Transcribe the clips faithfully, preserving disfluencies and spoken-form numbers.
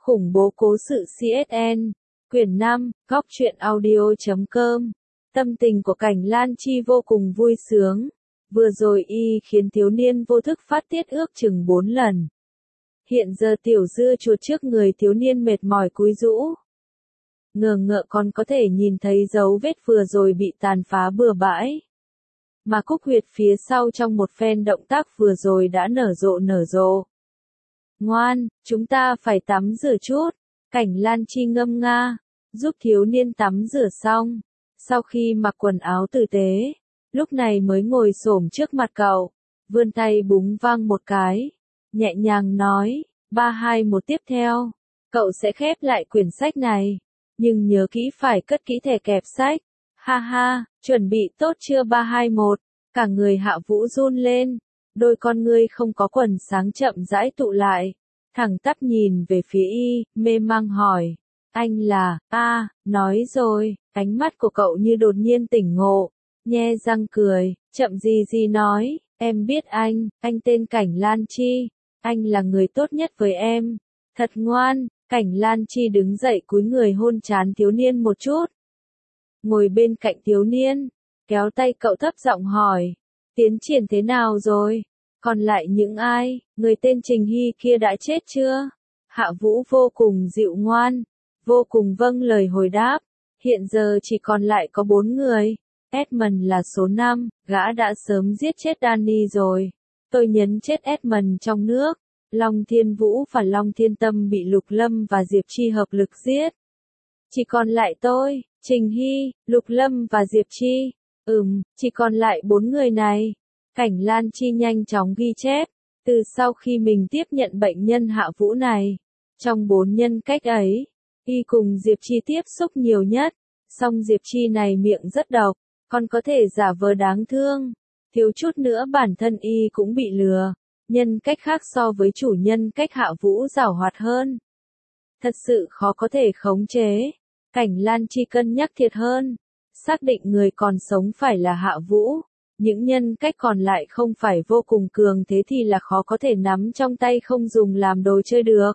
Khủng bố cố sự xê ét en, quyển năm, góc truyện audio chấm com. Tâm tình của Cảnh Lan Chi vô cùng vui sướng. Vừa rồi y khiến thiếu niên vô thức phát tiết ước chừng bốn lần. Hiện giờ tiểu dưa chuột trước người thiếu niên mệt mỏi cúi rũ. Ngờ ngợ còn có thể nhìn thấy dấu vết vừa rồi bị tàn phá bừa bãi. Mà cúc huyệt phía sau trong một phen động tác vừa rồi đã nở rộ nở rộ. Ngoan, chúng ta phải tắm rửa chút. Cảnh Lan Chi ngâm nga, giúp thiếu niên tắm rửa xong. Sau khi mặc quần áo tử tế, lúc này mới ngồi xổm trước mặt cậu, vươn tay búng vang một cái, nhẹ nhàng nói, ba hai một tiếp theo, cậu sẽ khép lại quyển sách này, nhưng nhớ kỹ phải cất kỹ thẻ kẹp sách. Ha ha, chuẩn bị tốt chưa ba hai một, cả người Hạ Vũ run lên, đôi con ngươi không có quần sáng chậm rãi tụ lại, thẳng tắp nhìn về phía y, mê mang hỏi, anh là, a, nói rồi, ánh mắt của cậu như đột nhiên tỉnh ngộ, nhe răng cười, chậm gì gì nói, em biết anh, anh tên Cảnh Lan Chi, anh là người tốt nhất với em, thật ngoan. Cảnh Lan Chi đứng dậy cúi người hôn trán thiếu niên một chút. Ngồi bên cạnh thiếu niên, kéo tay cậu thấp giọng hỏi, tiến triển thế nào rồi? Còn lại những ai, người tên Trình Hy kia đã chết chưa? Hạ Vũ vô cùng dịu ngoan, vô cùng vâng lời hồi đáp, hiện giờ chỉ còn lại có bốn người. Edmund là số năm, gã đã sớm giết chết Danny rồi. Tôi nhấn chết Edmund trong nước. Long Thiên Vũ và Long Thiên Tâm bị Lục Lâm và Diệp Chi hợp lực giết. Chỉ còn lại tôi, Trình Hy, Lục Lâm và Diệp Chi. Ừm, chỉ còn lại bốn người này. Cảnh Lan Chi nhanh chóng ghi chép. Từ sau khi mình tiếp nhận bệnh nhân Hạ Vũ này, trong bốn nhân cách ấy, y cùng Diệp Chi tiếp xúc nhiều nhất. Song Diệp Chi này miệng rất độc, còn có thể giả vờ đáng thương. Thiếu chút nữa bản thân y cũng bị lừa. Nhân cách khác so với chủ nhân cách Hạ Vũ giảo hoạt hơn. Thật sự khó có thể khống chế. Cảnh Lan Chi cân nhắc thiệt hơn. Xác định người còn sống phải là Hạ Vũ. Những nhân cách còn lại không phải vô cùng cường thế thì là khó có thể nắm trong tay không dùng làm đồ chơi được.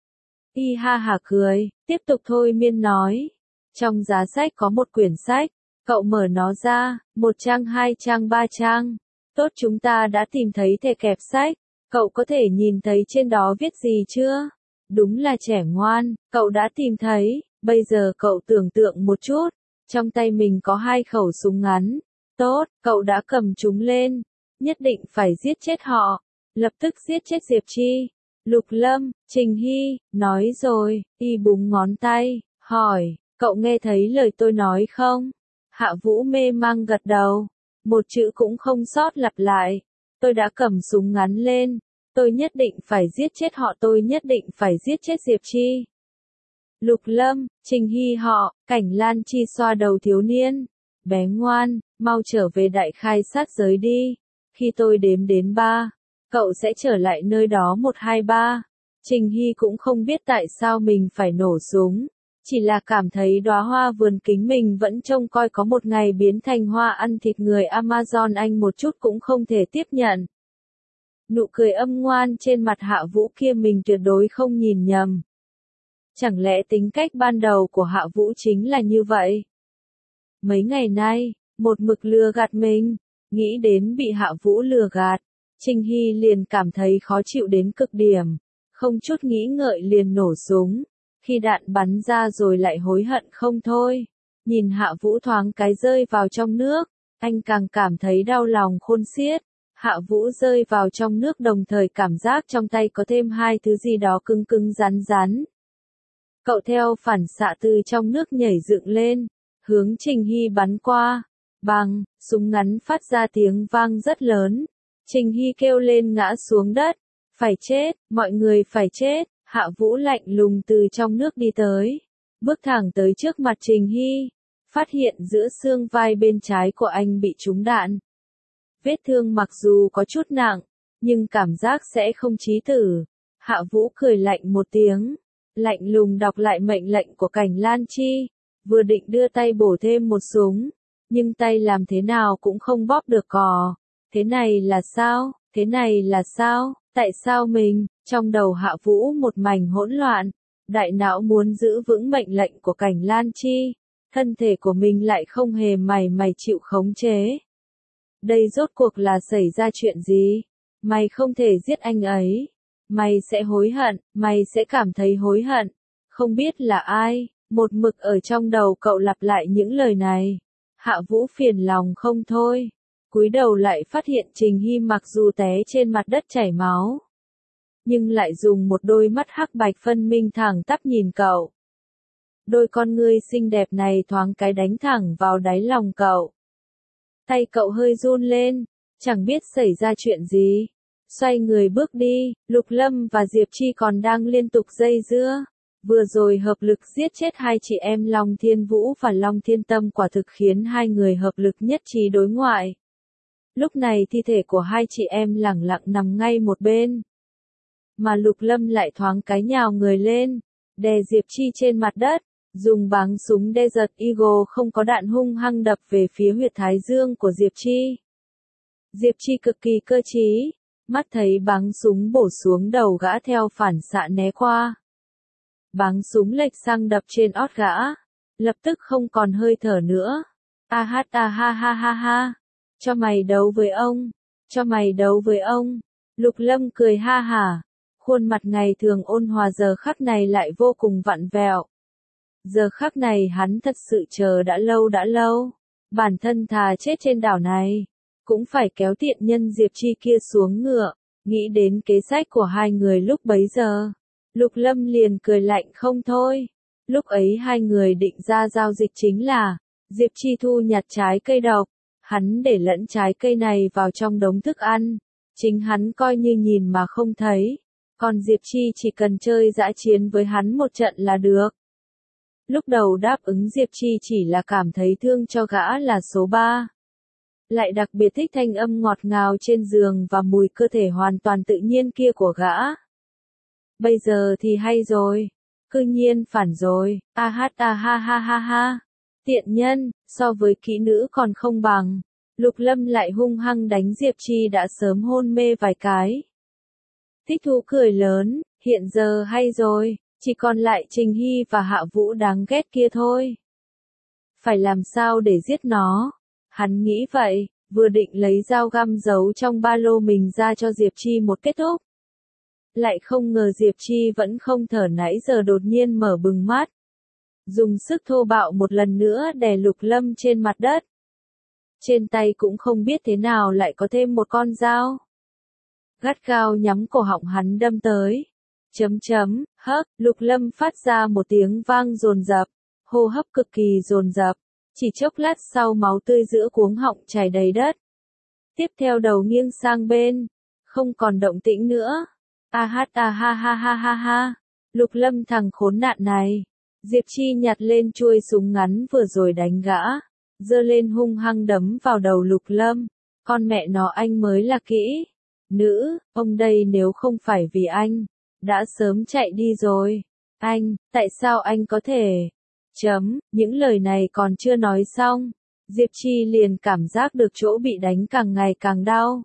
Y ha hả cười, tiếp tục thôi miên nói. Trong giá sách có một quyển sách. Cậu mở nó ra, một trang hai trang ba trang. Tốt, chúng ta đã tìm thấy thẻ kẹp sách. Cậu có thể nhìn thấy trên đó viết gì chưa? Đúng là trẻ ngoan, cậu đã tìm thấy. Bây giờ cậu tưởng tượng một chút. Trong tay mình có hai khẩu súng ngắn. Tốt, cậu đã cầm chúng lên. Nhất định phải giết chết họ. Lập tức giết chết Diệp Chi, Lục Lâm, Trình Hy. Nói rồi, y búng ngón tay, hỏi, cậu nghe thấy lời tôi nói không? Hạ Vũ mê mang gật đầu. Một chữ cũng không sót lặp lại. Tôi đã cầm súng ngắn lên. Tôi nhất định phải giết chết họ, tôi nhất định phải giết chết Diệp Chi, Lục Lâm, Trình Hy họ. Cảnh Lan Chi xoa đầu thiếu niên. Bé ngoan, mau trở về đại khai sát giới đi. Khi tôi đếm đến ba, cậu sẽ trở lại nơi đó một hai ba. Trình Hy cũng không biết tại sao mình phải nổ súng. Chỉ là cảm thấy đóa hoa vườn kính mình vẫn trông coi có một ngày biến thành hoa ăn thịt người Amazon, anh một chút cũng không thể tiếp nhận. Nụ cười âm ngoan trên mặt Hạ Vũ kia mình tuyệt đối không nhìn nhầm. Chẳng lẽ tính cách ban đầu của Hạ Vũ chính là như vậy? Mấy ngày nay, một mực lừa gạt mình, nghĩ đến bị Hạ Vũ lừa gạt, Trình Hy liền cảm thấy khó chịu đến cực điểm, không chút nghĩ ngợi liền nổ súng. Khi đạn bắn ra rồi lại hối hận không thôi. Nhìn Hạ Vũ thoáng cái rơi vào trong nước, anh càng cảm thấy đau lòng khôn xiết. Hạ Vũ rơi vào trong nước đồng thời cảm giác trong tay có thêm hai thứ gì đó cứng cứng rắn rắn. Cậu theo phản xạ từ trong nước nhảy dựng lên, hướng Trình Hy bắn qua. Bang, súng ngắn phát ra tiếng vang rất lớn. Trình Hy kêu lên ngã xuống đất. Phải chết, mọi người phải chết. Hạ Vũ lạnh lùng từ trong nước đi tới, bước thẳng tới trước mặt Trình Hy, phát hiện giữa xương vai bên trái của anh bị trúng đạn. Vết thương mặc dù có chút nặng, nhưng cảm giác sẽ không chí tử. Hạ Vũ cười lạnh một tiếng, lạnh lùng đọc lại mệnh lệnh của Cảnh Lan Chi, vừa định đưa tay bổ thêm một súng, nhưng tay làm thế nào cũng không bóp được cò. Thế này là sao? Thế này là sao? Tại sao mình? Trong đầu Hạ Vũ một mảnh hỗn loạn, Đại não muốn giữ vững mệnh lệnh của Cảnh Lan Chi, thân thể của mình lại không hề mảy may chịu khống chế. Đây rốt cuộc là xảy ra chuyện gì? Mày không thể giết anh ấy. Mày sẽ hối hận, mày sẽ cảm thấy hối hận. Không biết là ai, một mực ở trong đầu cậu lặp lại những lời này. Hạ Vũ phiền lòng không thôi. Cúi đầu lại phát hiện Trình Hy mặc dù té trên mặt đất chảy máu, nhưng lại dùng một đôi mắt hắc bạch phân minh thẳng tắp nhìn cậu. Đôi con ngươi xinh đẹp này thoáng cái đánh thẳng vào đáy lòng cậu. Tay cậu hơi run lên, chẳng biết xảy ra chuyện gì. Xoay người bước đi, Lục Lâm và Diệp Chi còn đang liên tục dây dưa. Vừa rồi hợp lực giết chết hai chị em Long Thiên Vũ và Long Thiên Tâm quả thực khiến hai người hợp lực nhất trí đối ngoại. Lúc này thi thể của hai chị em lẳng lặng nằm ngay một bên. Mà Lục Lâm lại thoáng cái nhào người lên, đè Diệp Chi trên mặt đất, dùng báng súng Desert Eagle không có đạn hung hăng đập về phía huyệt thái dương của Diệp Chi. Diệp Chi cực kỳ cơ trí, mắt thấy báng súng bổ xuống đầu gã theo phản xạ né qua. Báng súng lệch sang đập trên ót gã, lập tức không còn hơi thở nữa. A hát a ha ha ha ha, cho mày đấu với ông, cho mày đấu với ông. Lục Lâm cười ha hả, khuôn mặt ngày thường ôn hòa giờ khắc này lại vô cùng vặn vẹo. Giờ khắc này hắn thật sự chờ đã lâu đã lâu, bản thân thà chết trên đảo này, cũng phải kéo tiện nhân Diệp Chi kia xuống ngựa. Nghĩ đến kế sách của hai người lúc bấy giờ, Lục Lâm liền cười lạnh không thôi. Lúc ấy hai người định ra giao dịch chính là, Diệp Chi thu nhặt trái cây độc, hắn để lẫn trái cây này vào trong đống thức ăn, chính hắn coi như nhìn mà không thấy, còn Diệp Chi chỉ cần chơi dã chiến với hắn một trận là được. Lúc đầu đáp ứng Diệp Chi chỉ là cảm thấy thương cho gã là số ba. Lại đặc biệt thích thanh âm ngọt ngào trên giường và mùi cơ thể hoàn toàn tự nhiên kia của gã. Bây giờ thì hay rồi, cư nhiên phản rồi, a hát a ha ha ha ha, tiện nhân, so với kỹ nữ còn không bằng. Lục Lâm lại hung hăng đánh Diệp Chi đã sớm hôn mê vài cái. Thích thú cười lớn, hiện giờ hay rồi, chỉ còn lại Trình Hy và Hạ Vũ đáng ghét kia thôi. Phải làm sao để giết nó? Hắn nghĩ vậy, vừa định lấy dao găm giấu trong ba lô mình ra cho Diệp Chi một kết thúc. Lại không ngờ Diệp Chi vẫn không thở nãy giờ đột nhiên mở bừng mắt. Dùng sức thô bạo một lần nữa đè Lục Lâm trên mặt đất. Trên tay cũng không biết thế nào lại có thêm một con dao. Gắt gao nhắm cổ họng hắn đâm tới. Chấm chấm, hấp, Lục Lâm phát ra một tiếng vang dồn dập, hô hấp cực kỳ dồn dập. Chỉ chốc lát sau máu tươi giữa cuống họng chảy đầy đất. Tiếp theo đầu nghiêng sang bên, không còn động tĩnh nữa. A hát a ha ha ha ha ha, Lục Lâm thằng khốn nạn này. Diệp Chi nhặt lên chuôi súng ngắn vừa rồi đánh gã, giơ lên hung hăng đấm vào đầu Lục Lâm. Con mẹ nó anh mới là kỹ nữ, ông đây nếu không phải vì anh, đã sớm chạy đi rồi. Anh, tại sao anh có thể... Chấm, những lời này còn chưa nói xong, Diệp Chi liền cảm giác được chỗ bị đánh càng ngày càng đau.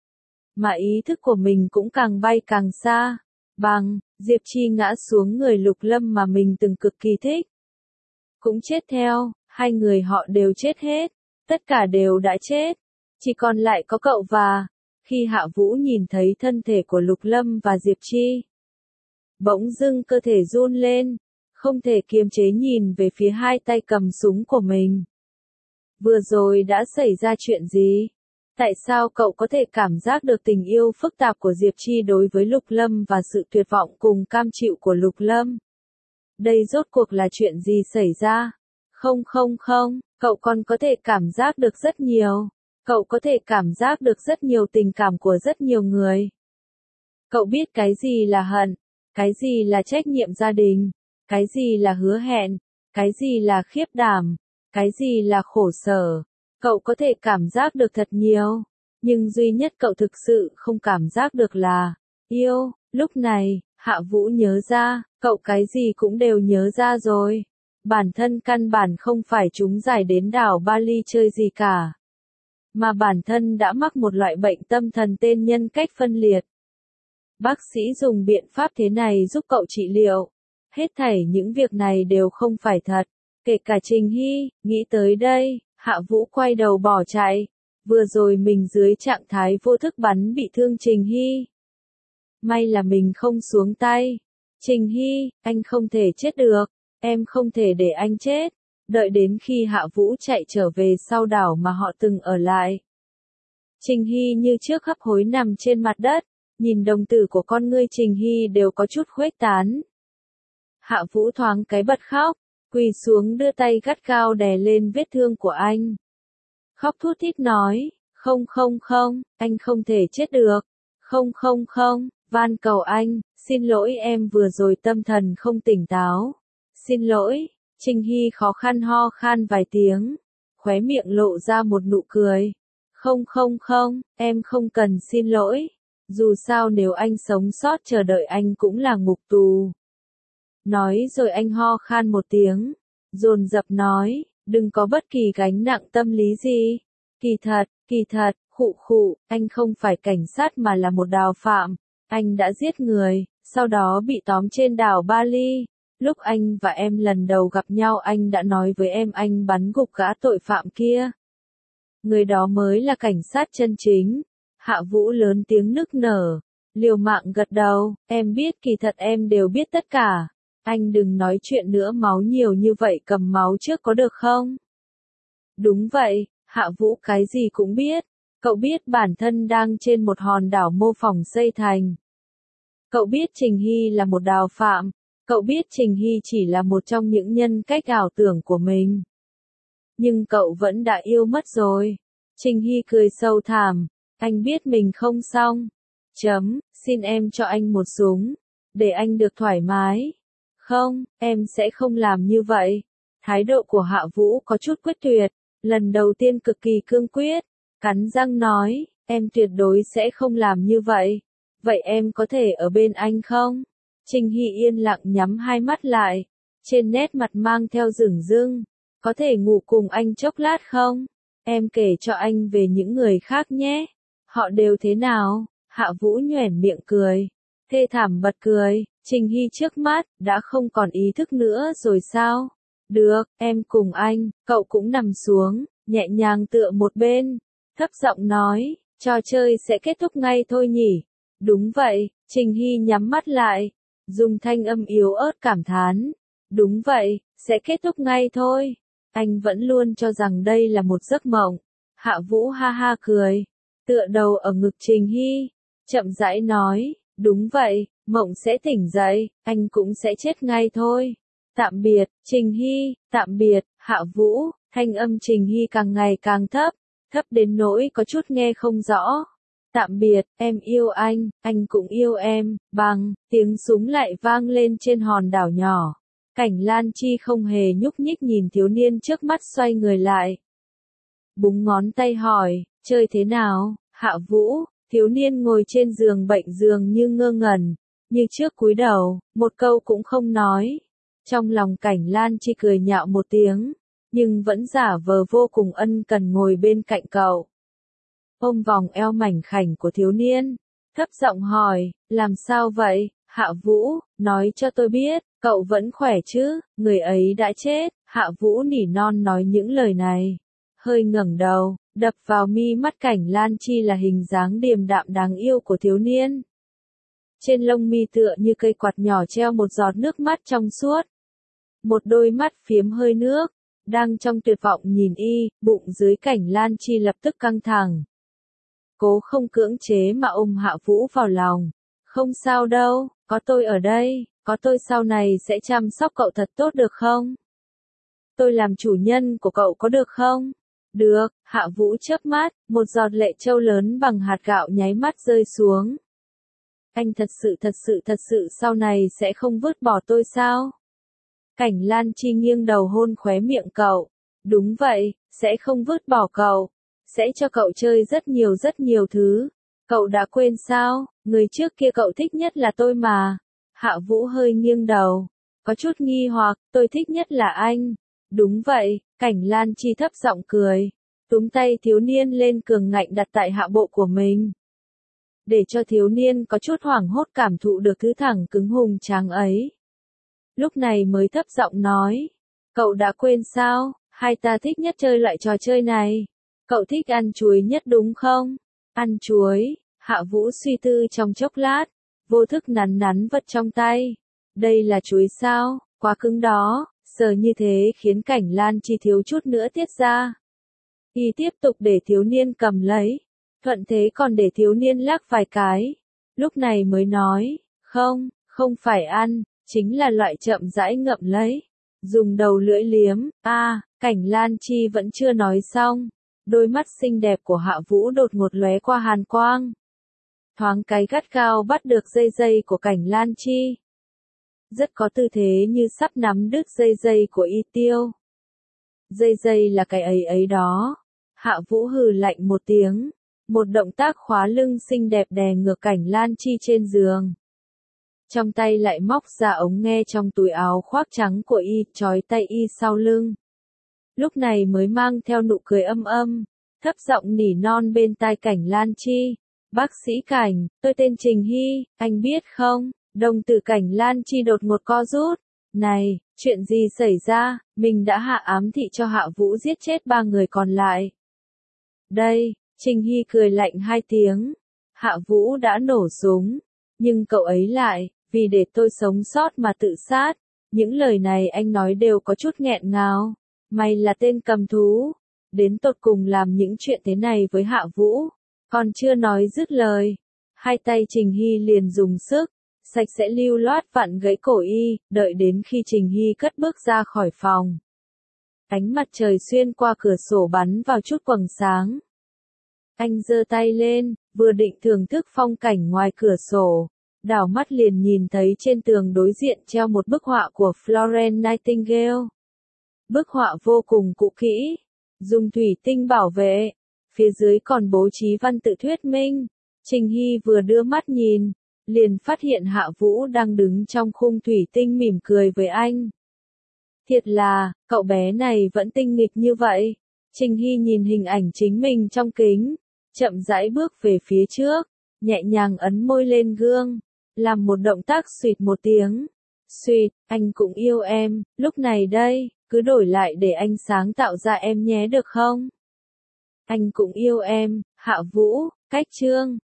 Mà ý thức của mình cũng càng bay càng xa. Bằng, Diệp Chi ngã xuống người Lục Lâm mà mình từng cực kỳ thích. Cũng chết theo, hai người họ đều chết hết, tất cả đều đã chết. Chỉ còn lại có cậu và, khi Hạ Vũ nhìn thấy thân thể của Lục Lâm và Diệp Chi, bỗng dưng cơ thể run lên. Không thể kiềm chế nhìn về phía hai tay cầm súng của mình. Vừa rồi đã xảy ra chuyện gì? Tại sao cậu có thể cảm giác được tình yêu phức tạp của Diệp Chi đối với Lục Lâm và sự tuyệt vọng cùng cam chịu của Lục Lâm? Đây rốt cuộc là chuyện gì xảy ra? Không không không, cậu còn có thể cảm giác được rất nhiều. Cậu có thể cảm giác được rất nhiều tình cảm của rất nhiều người. Cậu biết cái gì là hận, cái gì là trách nhiệm gia đình. Cái gì là hứa hẹn, cái gì là khiếp đảm, cái gì là khổ sở. Cậu có thể cảm giác được thật nhiều, nhưng duy nhất cậu thực sự không cảm giác được là yêu. Lúc này, Hạ Vũ nhớ ra, cậu cái gì cũng đều nhớ ra rồi. Bản thân căn bản không phải chúng giải đến đảo Bali chơi gì cả, mà bản thân đã mắc một loại bệnh tâm thần tên nhân cách phân liệt. Bác sĩ dùng biện pháp thế này giúp cậu trị liệu. Hết thảy những việc này đều không phải thật, kể cả Trình Hy. Nghĩ tới đây, Hạ Vũ quay đầu bỏ chạy. Vừa rồi mình dưới trạng thái vô thức bắn bị thương Trình Hy. May là mình không xuống tay. Trình Hy, anh không thể chết được, em không thể để anh chết. Đợi đến khi Hạ Vũ chạy trở về sau đảo mà họ từng ở lại. Trình Hy như trước hấp hối nằm trên mặt đất, nhìn đồng tử của con ngươi Trình Hy đều có chút khuếch tán. Hạ Vũ thoáng cái bật khóc, quỳ xuống đưa tay gắt gao đè lên vết thương của anh. Khóc thút thít nói, không không không, anh không thể chết được, không không không, van cầu anh, xin lỗi em vừa rồi tâm thần không tỉnh táo, xin lỗi. Trình Hy khó khăn ho khan vài tiếng, khóe miệng lộ ra một nụ cười. Không không không, em không cần xin lỗi, dù sao nếu anh sống sót chờ đợi anh cũng là ngục tù. Nói rồi anh ho khan một tiếng, dồn dập nói, đừng có bất kỳ gánh nặng tâm lý gì. Kỳ thật, kỳ thật, khụ khụ, anh không phải cảnh sát mà là một đào phạm, anh đã giết người, sau đó bị tóm trên đảo Bali. Lúc anh và em lần đầu gặp nhau anh đã nói với em anh bắn gục gã tội phạm kia. Người đó mới là cảnh sát chân chính. Hạ Vũ lớn tiếng nức nở, liều mạng gật đầu, em biết kỳ thật em đều biết tất cả. Anh đừng nói chuyện nữa máu nhiều như vậy cầm máu trước có được không? Đúng vậy, Hạ Vũ cái gì cũng biết. Cậu biết bản thân đang trên một hòn đảo mô phỏng xây thành. Cậu biết Trình Hy là một đào phạm. Cậu biết Trình Hy chỉ là một trong những nhân cách ảo tưởng của mình. Nhưng cậu vẫn đã yêu mất rồi. Trình Hy cười sâu thẳm. Anh biết mình không xong. Chấm, xin em cho anh một súng. Để anh được thoải mái. Không, em sẽ không làm như vậy. Thái độ của Hạ Vũ có chút quyết tuyệt. Lần đầu tiên cực kỳ cương quyết. Cắn răng nói, em tuyệt đối sẽ không làm như vậy. Vậy em có thể ở bên anh không? Trình Hy yên lặng nhắm hai mắt lại. Trên nét mặt mang theo dửng dưng. Có thể ngủ cùng anh chốc lát không? Em kể cho anh về những người khác nhé. Họ đều thế nào? Hạ Vũ nhoẻn miệng cười. Thê thảm bật cười. Trình Hy trước mắt, đã không còn ý thức nữa rồi sao? Được, em cùng anh. Cậu cũng nằm xuống, nhẹ nhàng tựa một bên. Thấp giọng nói, trò chơi sẽ kết thúc ngay thôi nhỉ? Đúng vậy. Trình Hy nhắm mắt lại. Dùng thanh âm yếu ớt cảm thán. Đúng vậy, sẽ kết thúc ngay thôi. Anh vẫn luôn cho rằng đây là một giấc mộng. Hạ Vũ ha ha cười. Tựa đầu ở ngực Trình Hy. Chậm rãi nói, đúng vậy, mộng sẽ tỉnh dậy, anh cũng sẽ chết ngay thôi. Tạm biệt, Trình Hy, tạm biệt, Hạ Vũ. Thanh âm Trình Hy càng ngày càng thấp. Thấp đến nỗi có chút nghe không rõ. Tạm biệt, em yêu anh, anh cũng yêu em. Bằng, tiếng súng lại vang lên trên hòn đảo nhỏ. Cảnh Lan Chi không hề nhúc nhích nhìn thiếu niên trước mắt xoay người lại. Búng ngón tay hỏi, chơi thế nào? Hạ Vũ, thiếu niên ngồi trên giường bệnh giường như ngơ ngẩn, như trước cúi đầu, một câu cũng không nói. Trong lòng Cảnh Lan Chi cười nhạo một tiếng, nhưng vẫn giả vờ vô cùng ân cần ngồi bên cạnh cậu. Ôm vòng eo mảnh khảnh của thiếu niên, thấp giọng hỏi, làm sao vậy? Hạ Vũ, nói cho tôi biết, cậu vẫn khỏe chứ, người ấy đã chết. Hạ Vũ nỉ non nói những lời này, hơi ngẩng đầu, đập vào mi mắt Cảnh Lan Chi là hình dáng điềm đạm đáng yêu của thiếu niên. Trên lông mi tựa như cây quạt nhỏ treo một giọt nước mắt trong suốt. Một đôi mắt phiếm hơi nước, đang trong tuyệt vọng nhìn y, bụng dưới Cảnh Lan Chi lập tức căng thẳng. Cố không cưỡng chế mà ôm Hạ Vũ vào lòng. Không sao đâu, có tôi ở đây, có tôi sau này sẽ chăm sóc cậu thật tốt được không? Tôi làm chủ nhân của cậu có được không? Được, Hạ Vũ chớp mắt, một giọt lệ trâu lớn bằng hạt gạo nháy mắt rơi xuống. Anh thật sự thật sự thật sự sau này sẽ không vứt bỏ tôi sao? Cảnh Lan Chi nghiêng đầu hôn khóe miệng cậu. Đúng vậy, sẽ không vứt bỏ cậu. Sẽ cho cậu chơi rất nhiều rất nhiều thứ. Cậu đã quên sao, người trước kia cậu thích nhất là tôi mà. Hạ Vũ hơi nghiêng đầu, có chút nghi hoặc, tôi thích nhất là anh. Đúng vậy, Cảnh Lan Chi thấp giọng cười, túm tay thiếu niên lên cường ngạnh đặt tại hạ bộ của mình. Để cho thiếu niên có chút hoảng hốt cảm thụ được thứ thẳng cứng hùng tráng ấy. lúc này mới thấp giọng nói. Cậu đã quên sao, hai ta thích nhất chơi loại trò chơi này. Cậu thích ăn chuối nhất đúng không? Ăn chuối, Hạ Vũ suy tư trong chốc lát, vô thức nắn nắn vật trong tay. Đây là chuối sao, quá cứng đó, sờ như thế khiến Cảnh Lan Chi thiếu chút nữa tiết ra. Y tiếp tục để thiếu niên cầm lấy, thuận thế còn để thiếu niên lắc vài cái. Lúc này mới nói, không, không phải ăn, chính là loại chậm rãi ngậm lấy. Dùng đầu lưỡi liếm, a à, Cảnh Lan Chi vẫn chưa nói xong. Đôi mắt xinh đẹp của Hạ Vũ đột ngột lóe qua hàn quang. Thoáng cái gắt gao bắt được dây dây của Cảnh Lan Chi. Rất có tư thế như sắp nắm đứt dây dây của Y Tiêu. Dây dây là cái ấy ấy đó. Hạ Vũ hừ lạnh một tiếng. Một động tác khóa lưng xinh đẹp đè ngược Cảnh Lan Chi trên giường. Trong tay lại móc ra ống nghe trong túi áo khoác trắng của Y, trói tay Y sau lưng. Lúc này mới mang theo nụ cười âm âm, thấp giọng nỉ non bên tai Cảnh Lan Chi. Bác sĩ Cảnh, tôi tên Trình Hy, anh biết không? Đồng tử Cảnh Lan Chi đột ngột co rút. Này, chuyện gì xảy ra? Mình đã hạ ám thị cho Hạ Vũ giết chết ba người còn lại. Đây, Trình Hy cười lạnh hai tiếng. Hạ Vũ đã nổ súng. Nhưng cậu ấy lại, vì để tôi sống sót mà tự sát. Những lời này anh nói đều có chút nghẹn ngào. Mày là tên cầm thú. Đến tột cùng làm những chuyện thế này với Hạ Vũ. Còn chưa nói dứt lời. Hai tay Trình Hy liền dùng sức. Sạch sẽ lưu loát vặn gãy cổ Y. Đợi đến khi Trình Hy cất bước ra khỏi phòng. Ánh mặt trời xuyên qua cửa sổ bắn vào chút quầng sáng. Anh giơ tay lên, vừa định thưởng thức phong cảnh ngoài cửa sổ. Đảo mắt liền nhìn thấy trên tường đối diện treo một bức họa của Florence Nightingale. Bức họa vô cùng cũ kỹ, dùng thủy tinh bảo vệ, phía dưới còn bố trí văn tự thuyết minh. Trình Hy vừa đưa mắt nhìn, liền phát hiện Hạ Vũ đang đứng trong khung thủy tinh mỉm cười với anh. Thiệt là, cậu bé này vẫn tinh nghịch như vậy. Trình Hy nhìn hình ảnh chính mình trong kính, chậm rãi bước về phía trước, nhẹ nhàng ấn môi lên gương, làm một động tác suýt một tiếng. Suýt, anh cũng yêu em, lúc này đây, cứ đổi lại để anh sáng tạo ra em nhé được không? Anh cũng yêu em, Hạ Vũ, cách chương.